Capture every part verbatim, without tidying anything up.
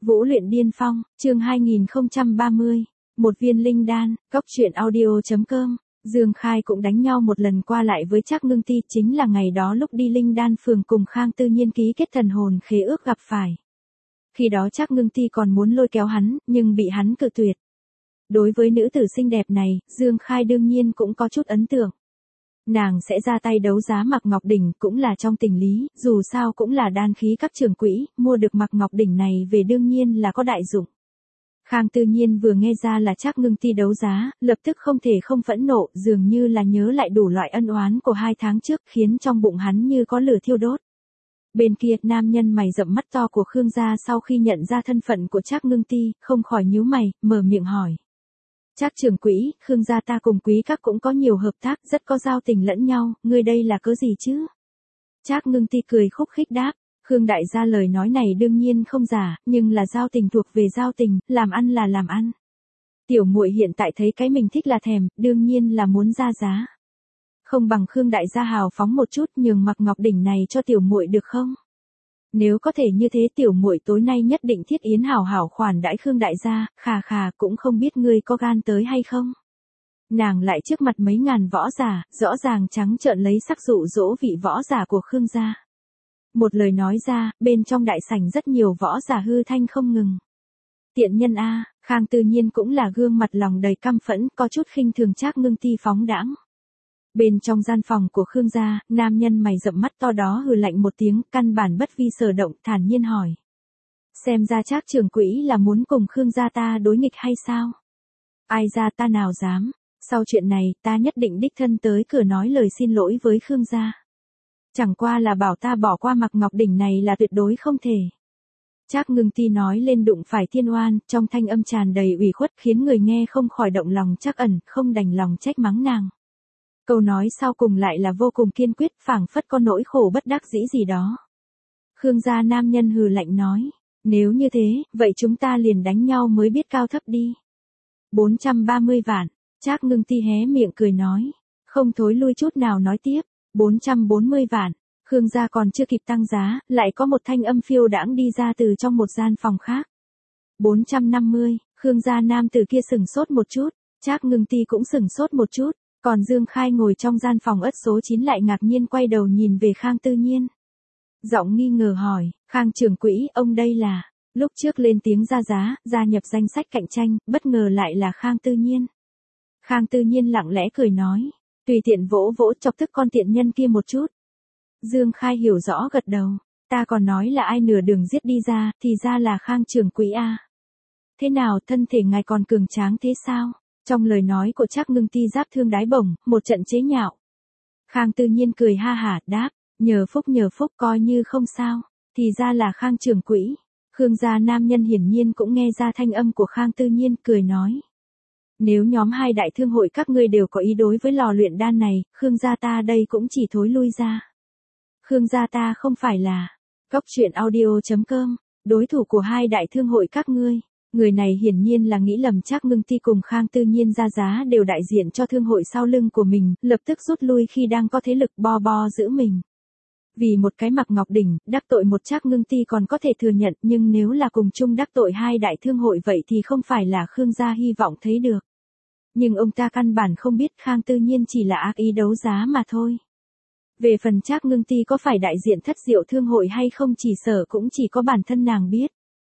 Vũ luyện điên phong, chương hai nghìn không trăm ba mươi. Một viên linh đan, góc truyện audio.com. Dương Khai cũng đánh nhau một lần qua lại với Trác Ngưng Ti, chính là ngày đó lúc đi Linh Đan phường cùng Khang Tư Nhiên ký kết thần hồn khế ước gặp phải. Khi đó Trác Ngưng Ti còn muốn lôi kéo hắn, nhưng bị hắn cự tuyệt. Đối với nữ tử xinh đẹp này, Dương Khai đương nhiên cũng có chút ấn tượng. Nàng sẽ ra tay đấu giá Mạc Ngọc Đỉnh cũng là trong tình lý, dù sao cũng là đan khí các trưởng quỹ, mua được Mạc Ngọc Đỉnh này về đương nhiên là có đại dụng. Khang Tư Nhiên vừa nghe ra là Trác Ngưng Ti đấu giá, lập tức không thể không phẫn nộ, dường như là nhớ lại đủ loại ân oán của hai tháng trước, khiến trong bụng hắn như có lửa thiêu đốt. Bên kia, nam nhân mày rậm mắt to của Khương gia sau khi nhận ra thân phận của Trác Ngưng Ti, không khỏi nhíu mày, mở miệng hỏi. Trác trưởng quỹ, Khương gia ta cùng quý các cũng có nhiều hợp tác, rất có giao tình lẫn nhau, ngươi đây là cớ gì chứ? Trác Ngưng Ti cười khúc khích đáp. Khương đại gia lời nói này đương nhiên không giả, nhưng là giao tình thuộc về giao tình, làm ăn là làm ăn. Tiểu muội hiện tại thấy cái mình thích là thèm, đương nhiên là muốn ra giá. Không bằng Khương đại gia hào phóng một chút nhường Mạc Ngọc Đỉnh này cho tiểu muội được không? Nếu có thể như thế tiểu muội tối nay nhất định thiết yến hảo hảo khoản đãi Khương đại gia, khà khà cũng không biết ngươi có gan tới hay không. Nàng lại trước mặt mấy ngàn võ giả, rõ ràng trắng trợn lấy sắc dụ dỗ vị võ giả của Khương gia. Một lời nói ra, bên trong đại sảnh rất nhiều võ giả hư thanh không ngừng. Tiện nhân a, Khang Tư Nhiên cũng là gương mặt lòng đầy căm phẫn, có chút khinh thường Trác Ngưng Ti phóng đãng. Bên trong gian phòng của Khương gia, nam nhân mày rậm mắt to đó hừ lạnh một tiếng, căn bản bất vi sở động, thản nhiên hỏi. Xem ra Trác trưởng quỹ là muốn cùng Khương gia ta đối nghịch hay sao? Ai ra ta nào dám, sau chuyện này, ta nhất định đích thân tới cửa nói lời xin lỗi với Khương gia. Chẳng qua là bảo ta bỏ qua Mạc Ngọc Đỉnh này là tuyệt đối không thể. Trác Ngưng Ti nói lên đụng phải thiên oan, trong thanh âm tràn đầy ủy khuất khiến người nghe không khỏi động lòng trắc ẩn, không đành lòng trách mắng nàng. Câu nói sau cùng lại là vô cùng kiên quyết, phảng phất có nỗi khổ bất đắc dĩ gì đó. Khương gia nam nhân hừ lạnh nói, nếu như thế, vậy chúng ta liền đánh nhau mới biết cao thấp đi. bốn trăm ba mươi vạn, Trác Ngưng Ti hé miệng cười nói, không thối lui chút nào nói tiếp. bốn trăm bốn mươi vạn, Khương gia còn chưa kịp tăng giá, lại có một thanh âm phiêu đãng đi ra từ trong một gian phòng khác. bốn trăm năm mươi, Khương gia nam tử kia sửng sốt một chút, Trác Ngưng Ti cũng sửng sốt một chút, còn Dương Khai ngồi trong gian phòng ất số chín lại ngạc nhiên quay đầu nhìn về Khang Tư Nhiên. Giọng nghi ngờ hỏi, Khang trưởng quỹ, ông đây là, lúc trước lên tiếng ra giá, gia nhập danh sách cạnh tranh, bất ngờ lại là Khang Tư Nhiên. Khang Tư Nhiên lặng lẽ cười nói. Tùy tiện vỗ vỗ chọc tức con tiện nhân kia một chút. Dương Khai hiểu rõ gật đầu. Ta còn nói là ai nửa đường giết đi ra, thì ra là Khang trưởng quỹ a. Thế nào, thân thể ngài còn cường tráng thế sao? Trong lời nói của Trác Ngưng Ti giáp thương đái bổng, một trận chế nhạo. Khang Tư Nhiên cười ha hả, đáp, nhờ phúc nhờ phúc coi như không sao. Thì ra là Khang trưởng quỹ. Khương gia nam nhân hiển nhiên cũng nghe ra thanh âm của Khang Tư Nhiên, cười nói. Nếu nhóm hai đại thương hội các ngươi đều có ý đối với lò luyện đan này, Khương gia ta đây cũng chỉ thối lui ra. Khương gia ta không phải là góc truyện audio.com, đối thủ của hai đại thương hội các ngươi. Người này hiển nhiên là nghĩ lầm Trác Ngưng Ti cùng Khang Tư Nhiên ra giá đều đại diện cho thương hội sau lưng của mình, lập tức rút lui khi đang có thế lực bo bo giữ mình. Vì một cái Mạc Ngọc Đỉnh, đắc tội một Trác Ngưng Ti còn có thể thừa nhận, nhưng nếu là cùng chung đắc tội hai đại thương hội vậy thì không phải là Khương gia hy vọng thấy được. Nhưng ông ta căn bản không biết Khang Tư Nhiên chỉ là ác ý đấu giá mà thôi. Về phần Trác Ngưng Ti có phải đại diện thất diệu thương hội hay không chỉ sở cũng chỉ có bản thân nàng biết.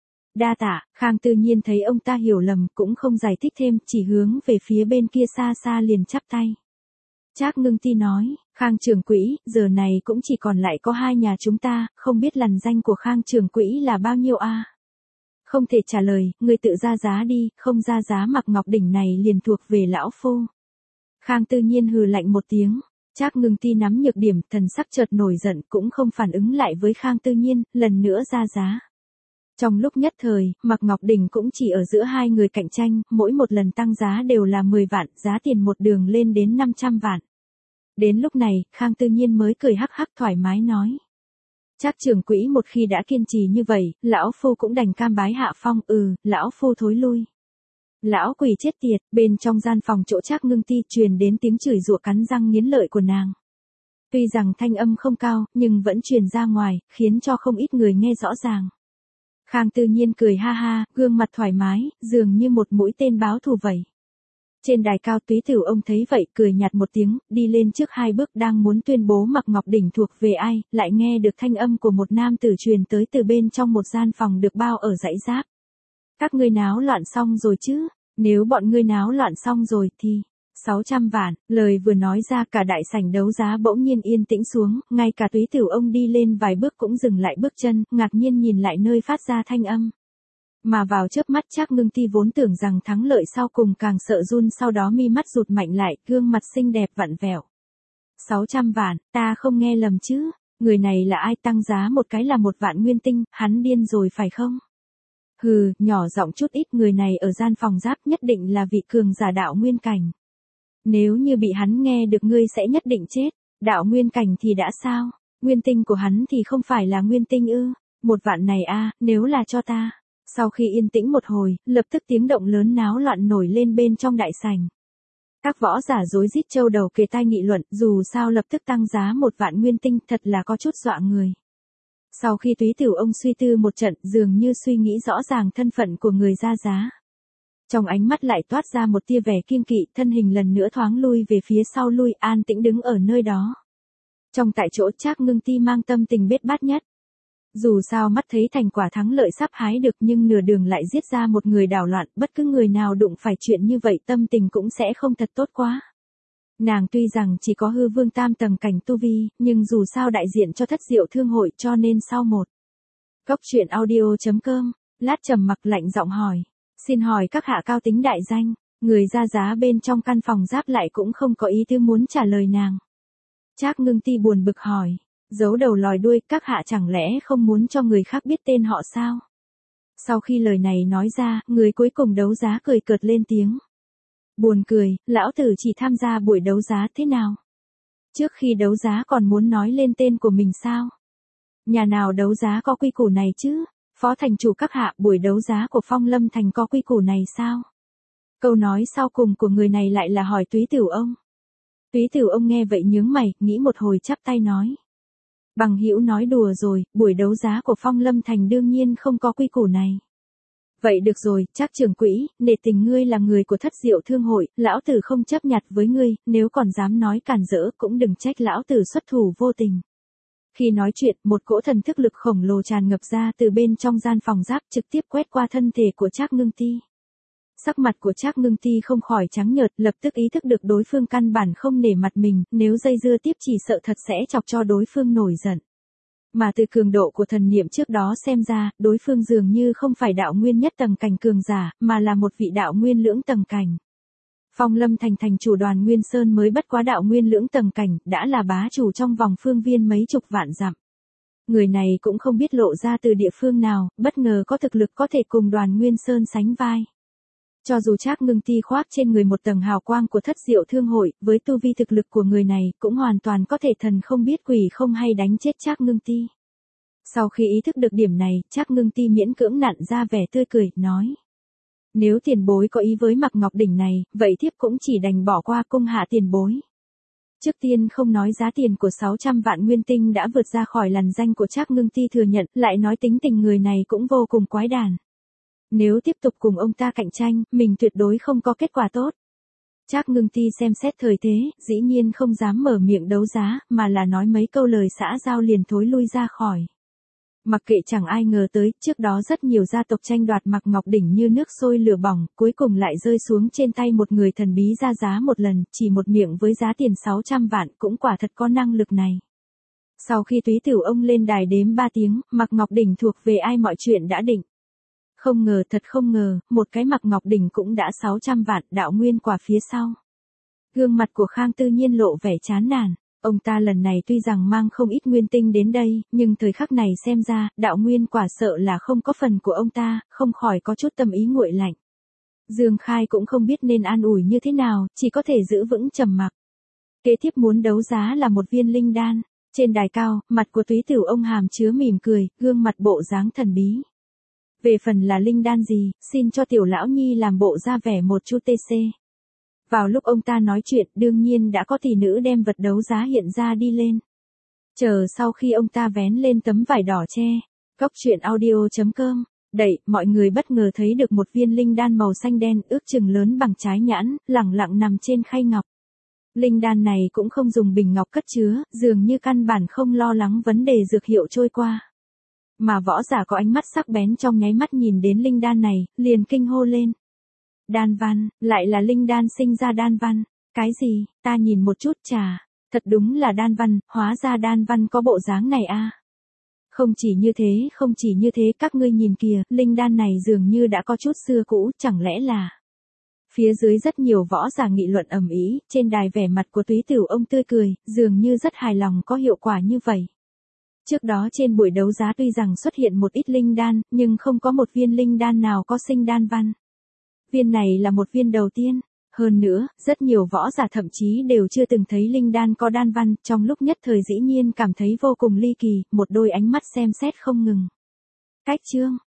Đa tạ, Khang Tư Nhiên thấy ông ta hiểu lầm cũng không giải thích thêm, chỉ hướng về phía bên kia xa xa liền chắp tay. Trác Ngưng Ti nói, Khang trưởng quỹ, giờ này cũng chỉ còn lại có hai nhà chúng ta, không biết lằn danh của Khang trưởng quỹ là bao nhiêu a? Không thể trả lời, người tự ra giá đi, không ra giá Mạc Ngọc Đỉnh này liền thuộc về lão phu. Khang Tư Nhiên hừ lạnh một tiếng, Trác Ngưng Ti nắm nhược điểm, thần sắc chợt nổi giận cũng không phản ứng lại với Khang Tư Nhiên, lần nữa ra giá. Trong lúc nhất thời, Mạc Ngọc Đỉnh cũng chỉ ở giữa hai người cạnh tranh, mỗi một lần tăng giá đều là mười vạn, giá tiền một đường lên đến năm trăm vạn. Đến lúc này, Khang Tư Nhiên mới cười hắc hắc thoải mái nói. Trác trưởng quỹ một khi đã kiên trì như vậy, lão phu cũng đành cam bái hạ phong, ừ, lão phu thối lui. Lão quỷ chết tiệt, bên trong gian phòng chỗ Trác Ngưng Ti truyền đến tiếng chửi rủa cắn răng nghiến lợi của nàng. Tuy rằng thanh âm không cao, nhưng vẫn truyền ra ngoài, khiến cho không ít người nghe rõ ràng. Khang Tư Nhiên cười ha ha, gương mặt thoải mái, dường như một mũi tên báo thù vậy. Trên đài cao Túy Tiểu ông thấy vậy, cười nhạt một tiếng, đi lên trước hai bước đang muốn tuyên bố Mạc Ngọc Đỉnh thuộc về ai, lại nghe được thanh âm của một nam tử truyền tới từ bên trong một gian phòng được bao ở dãy giáp. Các ngươi náo loạn xong rồi chứ, nếu bọn ngươi náo loạn xong rồi thì... sáu trăm vạn, lời vừa nói ra cả đại sảnh đấu giá bỗng nhiên yên tĩnh xuống, ngay cả Túy Tiểu ông đi lên vài bước cũng dừng lại bước chân, ngạc nhiên nhìn lại nơi phát ra thanh âm. Mà vào chớp mắt Trác Ngưng Ti vốn tưởng rằng thắng lợi sau cùng càng sợ run, sau đó mi mắt rụt mạnh lại, gương mặt xinh đẹp vặn vẹo. sáu trăm vạn, ta không nghe lầm chứ, người này là ai, tăng giá một cái là một vạn nguyên tinh, hắn điên rồi phải không? Hừ, nhỏ giọng chút ít, người này ở gian phòng giáp nhất định là vị cường giả đạo nguyên cảnh. Nếu như bị hắn nghe được ngươi sẽ nhất định chết, đạo nguyên cảnh thì đã sao, nguyên tinh của hắn thì không phải là nguyên tinh ư, một vạn này a, nếu là cho ta. Sau khi yên tĩnh một hồi, lập tức tiếng động lớn náo loạn nổi lên bên trong đại sảnh. Các võ giả rối rít châu đầu kề tai nghị luận, dù sao lập tức tăng giá một vạn nguyên tinh, thật là có chút dọa người. Sau khi Túy Tiểu ông suy tư một trận, dường như suy nghĩ rõ ràng thân phận của người ra giá. Trong ánh mắt lại toát ra một tia vẻ kiêng kỵ, thân hình lần nữa thoáng lui về phía sau, lui an tĩnh đứng ở nơi đó. Trong tại chỗ Trác Ngưng Ti mang tâm tình bết bát nhất. Dù sao mắt thấy thành quả thắng lợi sắp hái được, nhưng nửa đường lại giết ra một người đảo loạn, bất cứ người nào đụng phải chuyện như vậy tâm tình cũng sẽ không thật tốt quá. Nàng tuy rằng chỉ có hư vương tam tầng cảnh tu vi, nhưng dù sao đại diện cho Thất Diệu Thương hội, cho nên sau một. Cốc truyện audio chấm com, lát trầm mặc lạnh giọng hỏi. Xin hỏi các hạ cao tính đại danh, người ra giá bên trong căn phòng giáp lại cũng không có ý tứ muốn trả lời nàng. Trác Ngưng Ti buồn bực hỏi. Giấu đầu lòi đuôi, các hạ chẳng lẽ không muốn cho người khác biết tên họ sao? Sau khi lời này nói ra, người cuối cùng đấu giá cười cợt lên tiếng. Buồn cười, lão tử chỉ tham gia buổi đấu giá thế nào? Trước khi đấu giá còn muốn nói lên tên của mình sao? Nhà nào đấu giá có quy củ này chứ? Phó thành chủ các hạ, buổi đấu giá của Phong Lâm Thành có quy củ này sao? Câu nói sau cùng của người này lại là hỏi Túy Tiểu ông. Túy Tiểu ông nghe vậy nhướng mày, nghĩ một hồi chắp tay nói. Bằng hữu nói đùa rồi, buổi đấu giá của Phong Lâm Thành đương nhiên không có quy củ này. Vậy được rồi, Trác trưởng quỹ, nể tình ngươi là người của Thất Diệu Thương hội, lão tử không chấp nhặt với ngươi, nếu còn dám nói cản rỡ cũng đừng trách lão tử xuất thủ vô tình. Khi nói chuyện, một cỗ thần thức lực khổng lồ tràn ngập ra từ bên trong gian phòng giáp, trực tiếp quét qua thân thể của Trác Ngưng Ti. Sắc mặt của Trác Ngưng Ti không khỏi trắng nhợt, lập tức ý thức được đối phương căn bản không nể mặt mình, nếu dây dưa tiếp chỉ sợ thật sẽ chọc cho đối phương nổi giận. Mà từ cường độ của thần niệm trước đó xem ra, đối phương dường như không phải đạo nguyên nhất tầng cảnh cường giả, mà là một vị đạo nguyên lưỡng tầng cảnh. Phong Lâm Thành thành chủ Đoàn Nguyên Sơn mới bất quá đạo nguyên lưỡng tầng cảnh, đã là bá chủ trong vòng phương viên mấy chục vạn dặm. Người này cũng không biết lộ ra từ địa phương nào, bất ngờ có thực lực có thể cùng Đoàn Nguyên Sơn sánh vai. Cho dù Trác Ngưng Ti khoác trên người một tầng hào quang của Thất Diệu Thương hội, với tu vi thực lực của người này, cũng hoàn toàn có thể thần không biết quỷ không hay đánh chết Trác Ngưng Ti. Sau khi ý thức được điểm này, Trác Ngưng Ti miễn cưỡng nặn ra vẻ tươi cười, nói. Nếu tiền bối có ý với Mạc Ngọc Đỉnh này, vậy thiếp cũng chỉ đành bỏ qua cung hạ tiền bối. Trước tiên không nói giá tiền của sáu trăm vạn nguyên tinh đã vượt ra khỏi làn danh của Trác Ngưng Ti thừa nhận, lại nói tính tình người này cũng vô cùng quái đản. Nếu tiếp tục cùng ông ta cạnh tranh, mình tuyệt đối không có kết quả tốt. Trác Ngưng Ti xem xét thời thế, dĩ nhiên không dám mở miệng đấu giá, mà là nói mấy câu lời xã giao liền thối lui ra khỏi. Mặc kệ chẳng ai ngờ tới, trước đó rất nhiều gia tộc tranh đoạt Mạc Ngọc Đỉnh như nước sôi lửa bỏng, cuối cùng lại rơi xuống trên tay một người thần bí ra giá một lần, chỉ một miệng với giá tiền sáu trăm vạn, cũng quả thật có năng lực này. Sau khi Túy Tiểu ông lên đài đếm ba tiếng, Mạc Ngọc Đỉnh thuộc về ai mọi chuyện đã định. Không ngờ, thật không ngờ, một cái Mạc Ngọc Đỉnh cũng đã sáu trăm vạn, đạo nguyên quả phía sau. Gương mặt của Khang Tư Nhiên lộ vẻ chán nản. Ông ta lần này tuy rằng mang không ít nguyên tinh đến đây, nhưng thời khắc này xem ra, đạo nguyên quả sợ là không có phần của ông ta, không khỏi có chút tâm ý nguội lạnh. Dương Khai cũng không biết nên an ủi như thế nào, chỉ có thể giữ vững trầm mặc. Kế tiếp muốn đấu giá là một viên linh đan. Trên đài cao, mặt của Túy Tiểu ông hàm chứa mỉm cười, gương mặt bộ dáng thần bí. Về phần là linh đan gì, xin cho tiểu lão nhi làm bộ ra vẻ một chút tê xê. Vào lúc ông ta nói chuyện, đương nhiên đã có tỷ nữ đem vật đấu giá hiện ra đi lên. Chờ sau khi ông ta vén lên tấm vải đỏ che. Cốc truyện audio chấm com Đậy, mọi người bất ngờ thấy được một viên linh đan màu xanh đen ước chừng lớn bằng trái nhãn, lẳng lặng nằm trên khay ngọc. Linh đan này cũng không dùng bình ngọc cất chứa, dường như căn bản không lo lắng vấn đề dược hiệu trôi qua. Mà võ giả có ánh mắt sắc bén trong nháy mắt nhìn đến linh đan này, liền kinh hô lên. Đan văn, lại là linh đan sinh ra đan văn. Cái gì, ta nhìn một chút chà, thật đúng là đan văn, hóa ra đan văn có bộ dáng này a. Không chỉ như thế, không chỉ như thế, các ngươi nhìn kìa, linh đan này dường như đã có chút xưa cũ, chẳng lẽ là... Phía dưới rất nhiều võ giả nghị luận ầm ĩ, trên đài vẻ mặt của Túy Tửu ông tươi cười, dường như rất hài lòng có hiệu quả như vậy. Trước đó trên buổi đấu giá tuy rằng xuất hiện một ít linh đan, nhưng không có một viên linh đan nào có sinh đan văn. Viên này là một viên đầu tiên. Hơn nữa, rất nhiều võ giả thậm chí đều chưa từng thấy linh đan có đan văn, trong lúc nhất thời dĩ nhiên cảm thấy vô cùng ly kỳ, một đôi ánh mắt xem xét không ngừng. Cách chương,